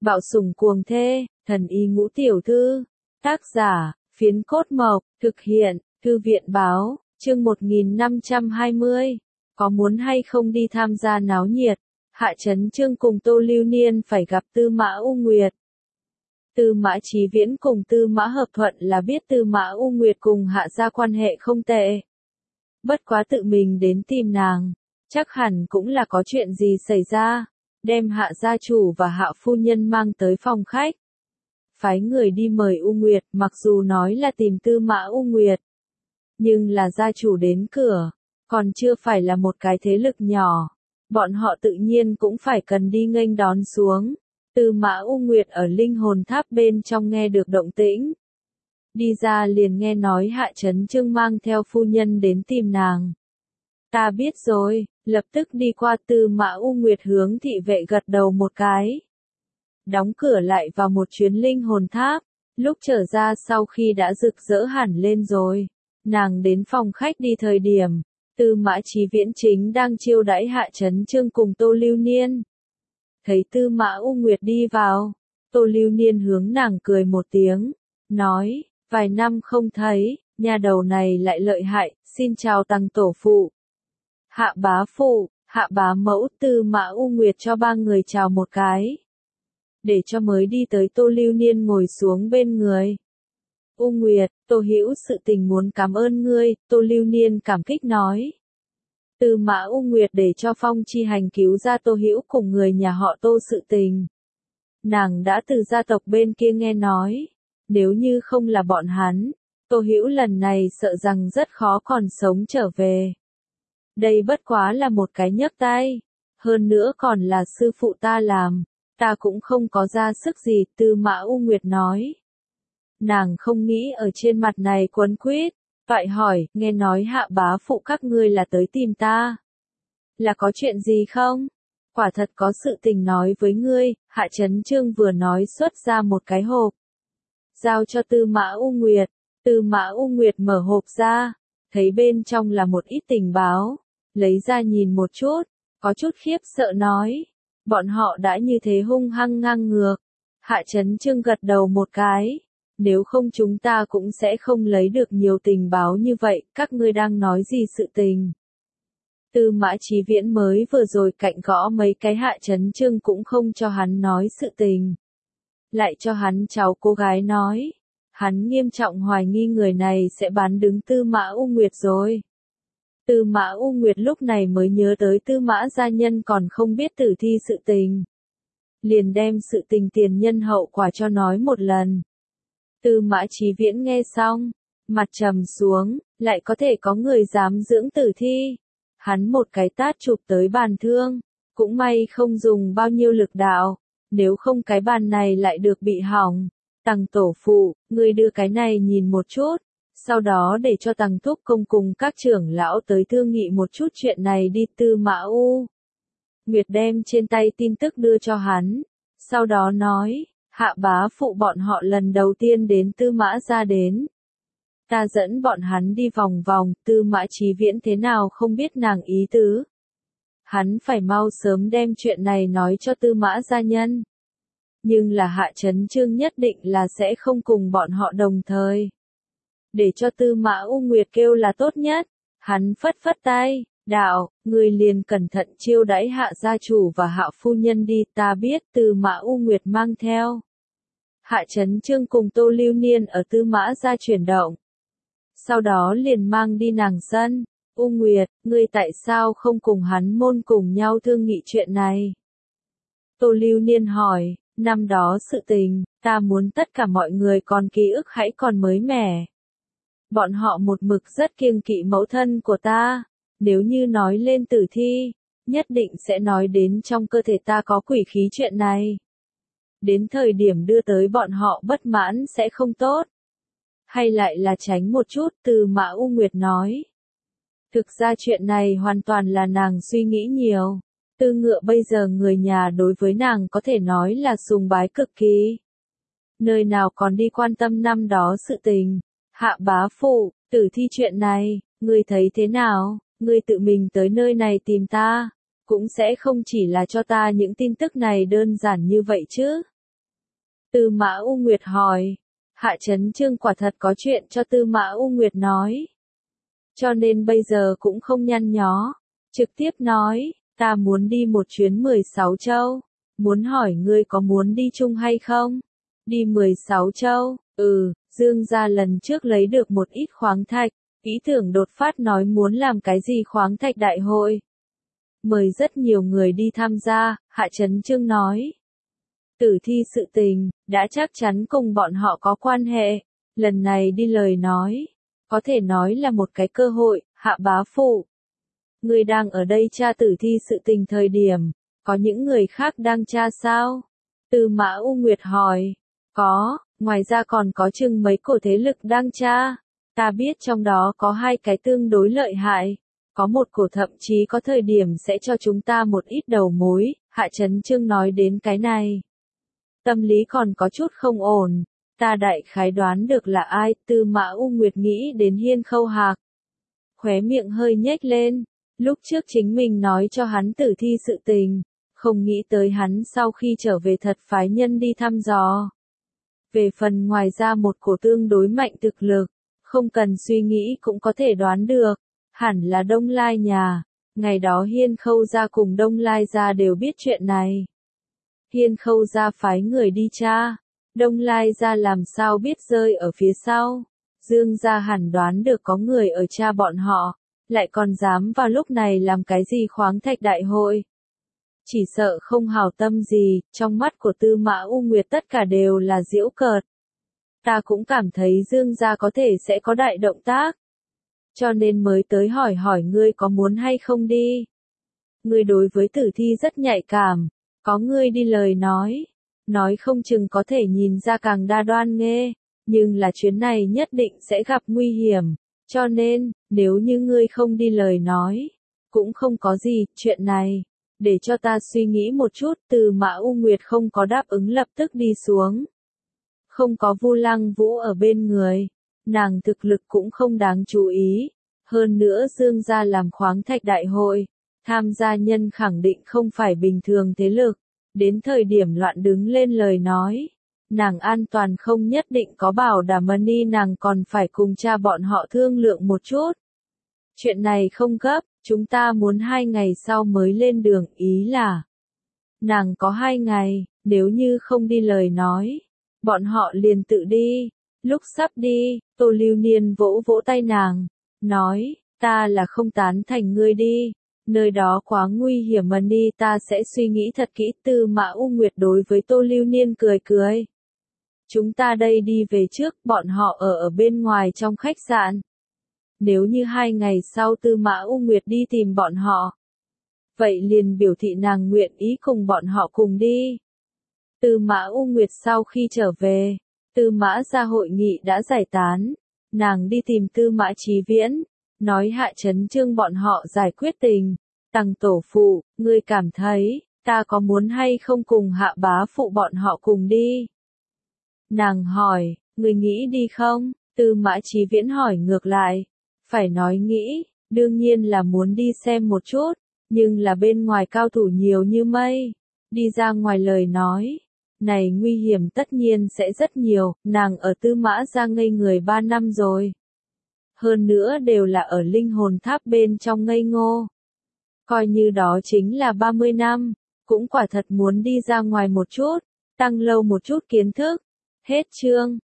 Bạo sủng cuồng thê, thần y ngũ tiểu thư. Tác giả, Phiến Cốt Mộc, thực hiện, Thư viện báo, chương 1520. Có muốn hay không đi tham gia náo nhiệt? Hạ Chấn Chương cùng Tô Lưu Niên phải gặp Tư Mã U Nguyệt. Tư Mã Chí Viễn cùng Tư Mã Hợp Thuận là biết Tư Mã U Nguyệt cùng Hạ gia quan hệ không tệ. Bất quá tự mình đến tìm nàng, chắc hẳn cũng là có chuyện gì xảy ra, đem Hạ gia chủ và Hạ phu nhân mang tới phòng khách. Phái người đi mời U Nguyệt, mặc dù nói là tìm Tư Mã U Nguyệt, nhưng là gia chủ đến cửa, còn chưa phải là một cái thế lực nhỏ, bọn họ tự nhiên cũng phải cần đi nghênh đón xuống. Tư Mã U Nguyệt ở linh hồn tháp bên trong nghe được động tĩnh, đi ra liền nghe nói Hạ Chấn Chương mang theo phu nhân đến tìm nàng. Ta biết rồi, lập tức đi qua. Tư Mã U Nguyệt hướng thị vệ gật đầu một cái, đóng cửa lại vào một chuyến linh hồn tháp. Lúc trở ra sau khi đã rực rỡ hẳn lên rồi, nàng đến phòng khách đi thời điểm, Tư Mã Chí Viễn chính đang chiêu đãi Hạ Chấn Chương cùng Tô Lưu Niên. Thấy Tư Mã U Nguyệt đi vào, Tô Lưu Niên hướng nàng cười một tiếng, nói, vài năm không thấy, nhà đầu này lại lợi hại, xin chào Tăng tổ phụ. Hạ bá phụ, Hạ bá mẫu. Tư Mã U Nguyệt cho ba người chào một cái, để cho mới đi tới Tô Lưu Niên ngồi xuống bên người. U Nguyệt, Tô hữu sự tình muốn cảm ơn ngươi. Tô Lưu Niên cảm kích nói. Tư Mã U Nguyệt để cho Phong Chi Hành cứu ra Tô hữu cùng người nhà họ Tô sự tình. Nàng đã từ gia tộc bên kia nghe nói, nếu như không là bọn hắn, Tô hữu lần này sợ rằng rất khó còn sống trở về. Đây bất quá là một cái nhấc tay, hơn nữa còn là sư phụ ta làm, ta cũng không có ra sức gì. Tư Mã U Nguyệt nói. Nàng không nghĩ ở trên mặt này quấn quýt, toại hỏi, nghe nói Hạ bá phụ các ngươi là tới tìm ta. Là có chuyện gì không? Quả thật có sự tình nói với ngươi. Hạ Chấn Chương vừa nói xuất ra một cái hộp, giao cho Tư Mã U Nguyệt. Tư Mã U Nguyệt mở hộp ra, thấy bên trong là một ít tình báo, lấy ra nhìn một chút, có chút khiếp sợ nói, bọn họ đã như thế hung hăng ngang ngược. Hạ Chấn Chương gật đầu một cái, nếu không chúng ta cũng sẽ không lấy được nhiều tình báo như vậy. Các ngươi đang nói gì sự tình? Tư Mã Chí Viễn mới vừa rồi cạnh gõ mấy cái Hạ Chấn Chương cũng không cho hắn nói sự tình, lại cho hắn cháu cô gái nói. Hắn nghiêm trọng hoài nghi người này sẽ bán đứng Tư Mã U Nguyệt rồi. Tư Mã U Nguyệt lúc này mới nhớ tới Tư Mã gia nhân còn không biết tử thi sự tình, liền đem sự tình tiền nhân hậu quả cho nói một lần. Tư Mã Chí Viễn nghe xong, mặt trầm xuống, lại có thể có người dám dưỡng tử thi. Hắn một cái tát chụp tới bàn thương, cũng may không dùng bao nhiêu lực đạo, nếu không cái bàn này lại được bị hỏng. Tằng tổ phụ, ngươi đưa cái này nhìn một chút, sau đó để cho Tằng thúc công cùng các trưởng lão tới thương nghị một chút chuyện này đi. Tư Mã U Nguyệt đem trên tay tin tức đưa cho hắn, sau đó nói, Hạ bá phụ bọn họ lần đầu tiên đến Tư Mã gia đến, ta dẫn bọn hắn đi vòng vòng. Tư Mã Chí Viễn thế nào không biết nàng ý tứ, hắn phải mau sớm đem chuyện này nói cho Tư Mã gia nhân. Nhưng là Hạ Chấn Chương nhất định là sẽ không cùng bọn họ đồng thời, để cho Tư Mã U Nguyệt kêu là tốt nhất. Hắn phất phất tay, đạo, người liền cẩn thận chiêu đãi Hạ gia chủ và Hạ phu nhân đi. Ta biết. Tư Mã U Nguyệt mang theo Hạ Chấn Chương cùng Tô Lưu Niên ở Tư Mã gia chuyển động, sau đó liền mang đi nàng sân. U Nguyệt, ngươi tại sao không cùng hắn môn cùng nhau thương nghị chuyện này? Tô Lưu Niên hỏi. Năm đó sự tình, ta muốn tất cả mọi người còn ký ức hãy còn mới mẻ. Bọn họ một mực rất kiêng kỵ mẫu thân của ta, nếu như nói lên tử thi, nhất định sẽ nói đến trong cơ thể ta có quỷ khí chuyện này. Đến thời điểm đưa tới bọn họ bất mãn sẽ không tốt. Hay lại là tránh một chút. Tư Mã U Nguyệt nói. Thực ra chuyện này hoàn toàn là nàng suy nghĩ nhiều. Tư Ngựa bây giờ người nhà đối với nàng có thể nói là sùng bái cực kỳ. Nơi nào còn đi quan tâm năm đó sự tình. Hạ bá phụ, tử thi chuyện này, ngươi thấy thế nào? Ngươi tự mình tới nơi này tìm ta, cũng sẽ không chỉ là cho ta những tin tức này đơn giản như vậy chứ. Tư Mã U Nguyệt hỏi. Hạ Chấn Chương quả thật có chuyện cho Tư Mã U Nguyệt nói. Cho nên bây giờ cũng không nhăn nhó. Trực tiếp nói, ta muốn đi một chuyến 16 châu. Muốn hỏi ngươi có muốn đi chung hay không? Đi 16 châu, Dương gia lần trước lấy được một ít khoáng thạch. Ý tưởng đột phát nói muốn làm cái gì khoáng thạch đại hội. Mời rất nhiều người đi tham gia, Hạ Chấn Chương nói. Tử thi sự tình, đã chắc chắn cùng bọn họ có quan hệ. Lần này đi lời nói, có thể nói là một cái cơ hội, Hạ bá phụ. Người đang ở đây tra tử thi sự tình thời điểm, có những người khác đang tra sao? Tư Mã U Nguyệt hỏi. Có, ngoài ra còn có chừng mấy cổ thế lực đang tra. Ta biết trong đó có hai cái tương đối lợi hại. Có một cổ thậm chí có thời điểm sẽ cho chúng ta một ít đầu mối, Hạ Chấn Chương nói đến cái này. Tâm lý còn có chút không ổn, ta đại khái đoán được là ai, Tư Mã U Nguyệt nghĩ đến Hiên Khâu Hạc. Khóe miệng hơi nhếch lên, lúc trước chính mình nói cho hắn tử thi sự tình, không nghĩ tới hắn sau khi trở về thật phái nhân đi thăm dò. Về phần ngoài ra một cổ tương đối mạnh thực lực, không cần suy nghĩ cũng có thể đoán được, hẳn là Đông Lai nhà, ngày đó Hiên Khâu gia cùng Đông Lai gia đều biết chuyện này. Hiên Khâu gia phái người đi tra, Đông Lai gia làm sao biết rơi ở phía sau. Dương gia hẳn đoán được có người ở tra bọn họ, lại còn dám vào lúc này làm cái gì khoáng thạch đại hội. Chỉ sợ không hảo tâm gì, trong mắt của Tư Mã U Nguyệt tất cả đều là giễu cợt. Ta cũng cảm thấy Dương gia có thể sẽ có đại động tác. Cho nên mới tới hỏi hỏi ngươi có muốn hay không đi. Ngươi đối với tử thi rất nhạy cảm, có ngươi đi lời nói không chừng có thể nhìn ra càng đa đoan nghe, nhưng là chuyến này nhất định sẽ gặp nguy hiểm, cho nên, nếu như ngươi không đi lời nói, cũng không có gì, chuyện này, để cho ta suy nghĩ một chút. Từ Mã U Nguyệt không có đáp ứng lập tức đi xuống. Không có Vu Lăng Vũ ở bên người, nàng thực lực cũng không đáng chú ý, hơn nữa Dương gia làm khoáng thạch đại hội, tham gia nhân khẳng định không phải bình thường thế lực, đến thời điểm loạn đứng lên lời nói, nàng an toàn không nhất định có bảo đảm, nàng còn phải cùng cha bọn họ thương lượng một chút. Chuyện này không gấp, chúng ta muốn 2 ngày sau mới lên đường, ý là nàng có 2 ngày, nếu như không đi lời nói, bọn họ liền tự đi. Lúc sắp đi, Tô Lưu Niên vỗ vỗ tay nàng, nói, ta là không tán thành ngươi đi, nơi đó quá nguy hiểm, ta sẽ suy nghĩ thật kỹ. Tư Mã U Nguyệt đối với Tô Lưu Niên cười cười. Chúng ta đây đi về trước, bọn họ ở bên ngoài trong khách sạn. Nếu như 2 ngày sau Tư Mã U Nguyệt đi tìm bọn họ, vậy liền biểu thị nàng nguyện ý cùng bọn họ cùng đi. Tư Mã U Nguyệt sau khi trở về, Tư Mã gia hội nghị đã giải tán, nàng đi tìm Tư Mã Chí Viễn, nói Hạ Chấn Chương bọn họ giải quyết tình. Tằng tổ phụ, ngươi cảm thấy, ta có muốn hay không cùng Hạ bá phụ bọn họ cùng đi? Nàng hỏi, ngươi nghĩ đi không? Tư Mã Chí Viễn hỏi ngược lại, phải nói nghĩ, đương nhiên là muốn đi xem một chút, nhưng là bên ngoài cao thủ nhiều như mây, đi ra ngoài lời nói, này nguy hiểm tất nhiên sẽ rất nhiều, nàng ở Tư Mã gia ngây người 3 năm rồi. Hơn nữa đều là ở linh hồn tháp bên trong ngây ngô. Coi như đó chính là 30 năm, cũng quả thật muốn đi ra ngoài một chút, tăng lâu một chút kiến thức. Hết chương.